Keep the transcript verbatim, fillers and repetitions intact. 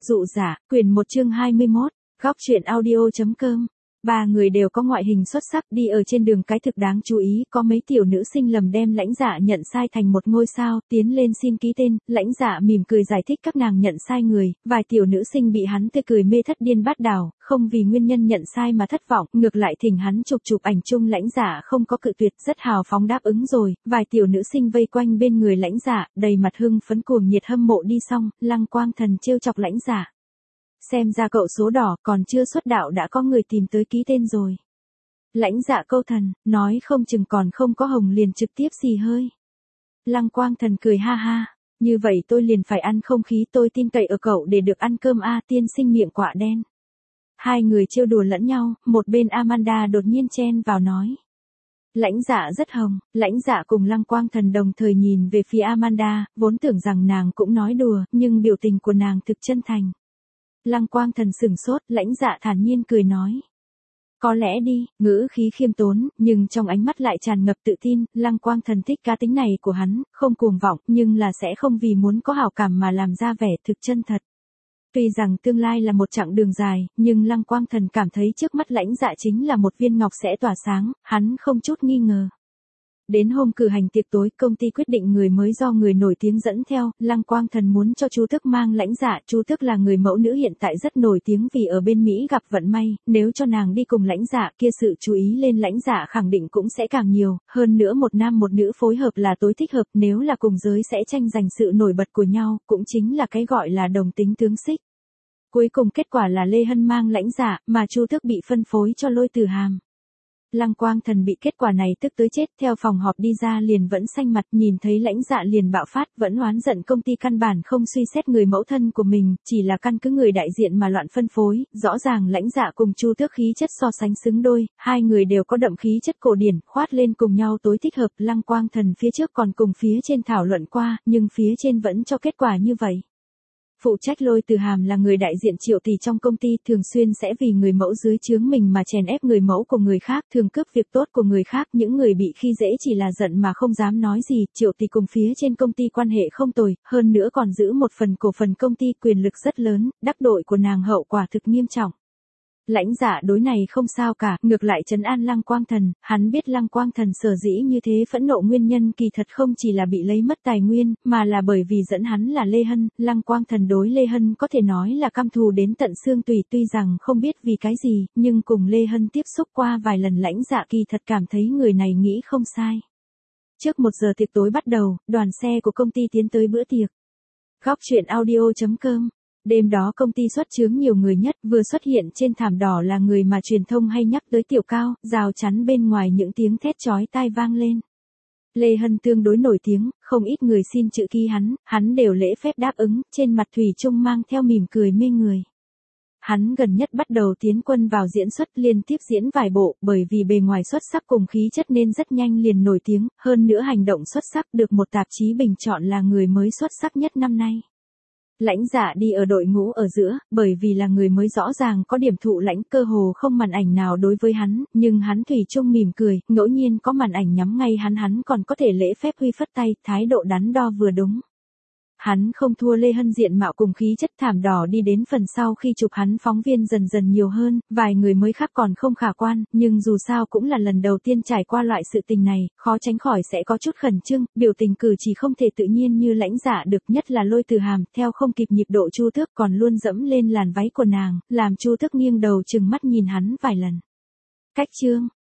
Dụ giả, quyển một chương hai mươi mốt, góc truyện audio.com. Ba người đều có ngoại hình xuất sắc, đi ở trên đường. Cái thực đáng chú ý, có mấy tiểu nữ sinh lầm đem Lãnh Dạ nhận sai thành một ngôi sao, tiến lên xin ký tên. Lãnh Dạ mỉm cười giải thích các nàng nhận sai người, vài tiểu nữ sinh bị hắn tươi cười mê thất điên bát đảo, không vì nguyên nhân nhận sai mà thất vọng, ngược lại thỉnh hắn chụp chụp ảnh chung. Lãnh Dạ không có cự tuyệt, rất hào phóng đáp ứng rồi. Vài tiểu nữ sinh vây quanh bên người Lãnh Dạ, đầy mặt hưng phấn cuồng nhiệt hâm mộ. Đi xong, Lăng Quang Thần trêu chọc Lãnh Dạ: xem ra cậu số đỏ, còn chưa xuất đạo đã có người tìm tới ký tên rồi. Lãnh Dạ câu thần, nói không chừng còn không có hồng liền trực tiếp xì hơi. Lăng Quang Thần cười ha ha, như vậy tôi liền phải ăn không khí, tôi tin cậy ở cậu để được ăn cơm a. Tiên sinh miệng quạ đen. Hai người trêu đùa lẫn nhau, một bên Amanda đột nhiên chen vào nói: Lãnh Dạ rất hồng. Lãnh Dạ cùng Lăng Quang Thần đồng thời nhìn về phía Amanda, vốn tưởng rằng nàng cũng nói đùa, nhưng biểu tình của nàng thực chân thành. Lăng Quang Thần sửng sốt, Lãnh Dạ thản nhiên cười nói: có lẽ đi, ngữ khí khiêm tốn, nhưng trong ánh mắt lại tràn ngập tự tin. Lăng Quang Thần thích cá tính này của hắn, không cuồng vọng, nhưng là sẽ không vì muốn có hảo cảm mà làm ra vẻ, thực chân thật. Tuy rằng tương lai là một chặng đường dài, nhưng Lăng Quang Thần cảm thấy trước mắt Lãnh Dạ chính là một viên ngọc sẽ tỏa sáng, hắn không chút nghi ngờ. Đến hôm cử hành tiệc tối, công ty quyết định người mới do người nổi tiếng dẫn theo. Lăng Quang Thần muốn cho Chu Tước mang Lãnh Dạ. Chu Tước là người mẫu nữ hiện tại rất nổi tiếng vì ở bên Mỹ gặp vận may, nếu cho nàng đi cùng Lãnh Dạ kia sự chú ý lên Lãnh Dạ khẳng định cũng sẽ càng nhiều, hơn nữa một nam một nữ phối hợp là tối thích hợp, nếu là cùng giới sẽ tranh giành sự nổi bật của nhau, cũng chính là cái gọi là đồng tính tướng xích. Cuối cùng kết quả là Lê Hân mang Lãnh Dạ, mà Chu Tước bị phân phối cho Lôi Tử Hàm. Lăng Quang Thần bị kết quả này tức tới chết, theo phòng họp đi ra liền vẫn xanh mặt, nhìn thấy Lãnh Dạ liền bạo phát, vẫn oán giận công ty căn bản không suy xét người mẫu thân của mình, chỉ là căn cứ người đại diện mà loạn phân phối. Rõ ràng Lãnh Dạ cùng Chu Tước khí chất so sánh xứng đôi, hai người đều có đậm khí chất cổ điển, khoát lên cùng nhau tối thích hợp. Lăng Quang Thần phía trước còn cùng phía trên thảo luận qua, nhưng phía trên vẫn cho kết quả như vậy. Phụ trách Lôi Tử Hàm là người đại diện Triệu Tỷ trong công ty, thường xuyên sẽ vì người mẫu dưới trướng mình mà chèn ép người mẫu của người khác, thường cướp việc tốt của người khác. Những người bị khi dễ chỉ là giận mà không dám nói gì. Triệu Tỷ cùng phía trên công ty quan hệ không tồi, hơn nữa còn giữ một phần cổ phần công ty, quyền lực rất lớn, đắc tội của nàng hậu quả thực nghiêm trọng. Lãnh Dạ đối này không sao cả, ngược lại trấn an Lăng Quang Thần. Hắn biết Lăng Quang Thần sở dĩ như thế phẫn nộ nguyên nhân kỳ thật không chỉ là bị lấy mất tài nguyên, mà là bởi vì dẫn hắn là Lê Hân. Lăng Quang Thần đối Lê Hân có thể nói là căm thù đến tận xương tủy, tuy rằng không biết vì cái gì, nhưng cùng Lê Hân tiếp xúc qua vài lần Lãnh Dạ kỳ thật cảm thấy người này nghĩ không sai. Trước một giờ tiệc tối bắt đầu, đoàn xe của công ty tiến tới bữa tiệc. Góc truyện audio.com. Đêm đó công ty xuất chướng nhiều người nhất, vừa xuất hiện trên thảm đỏ là người mà truyền thông hay nhắc tới Tiểu Cao, rào chắn bên ngoài những tiếng thét chói tai vang lên. Lê Hân tương đối nổi tiếng, không ít người xin chữ ký hắn, hắn đều lễ phép đáp ứng, trên mặt thủy chung mang theo mỉm cười mê người. Hắn gần nhất bắt đầu tiến quân vào diễn xuất, liên tiếp diễn vài bộ, bởi vì bề ngoài xuất sắc cùng khí chất nên rất nhanh liền nổi tiếng, hơn nữa hành động xuất sắc, được một tạp chí bình chọn là người mới xuất sắc nhất năm nay. Lãnh Dạ đi ở đội ngũ ở giữa, bởi vì là người mới rõ ràng có điểm thụ lãnh, cơ hồ không màn ảnh nào đối với hắn, nhưng hắn thủy chung mỉm cười, ngẫu nhiên có màn ảnh nhắm ngay hắn hắn còn có thể lễ phép huy phất tay, thái độ đắn đo vừa đúng. Hắn không thua Lê Hân diện mạo cùng khí chất. Thảm đỏ đi đến phần sau khi chụp hắn phóng viên dần dần nhiều hơn, vài người mới khác còn không khả quan, nhưng dù sao cũng là lần đầu tiên trải qua loại sự tình này, khó tránh khỏi sẽ có chút khẩn trương, biểu tình cử chỉ không thể tự nhiên như Lãnh Dạ được, nhất là Lôi Tử Hàm, theo không kịp nhịp độ Chu Tước còn luôn dẫm lên làn váy của nàng, làm Chu Tước nghiêng đầu chừng mắt nhìn hắn vài lần. Cách chương,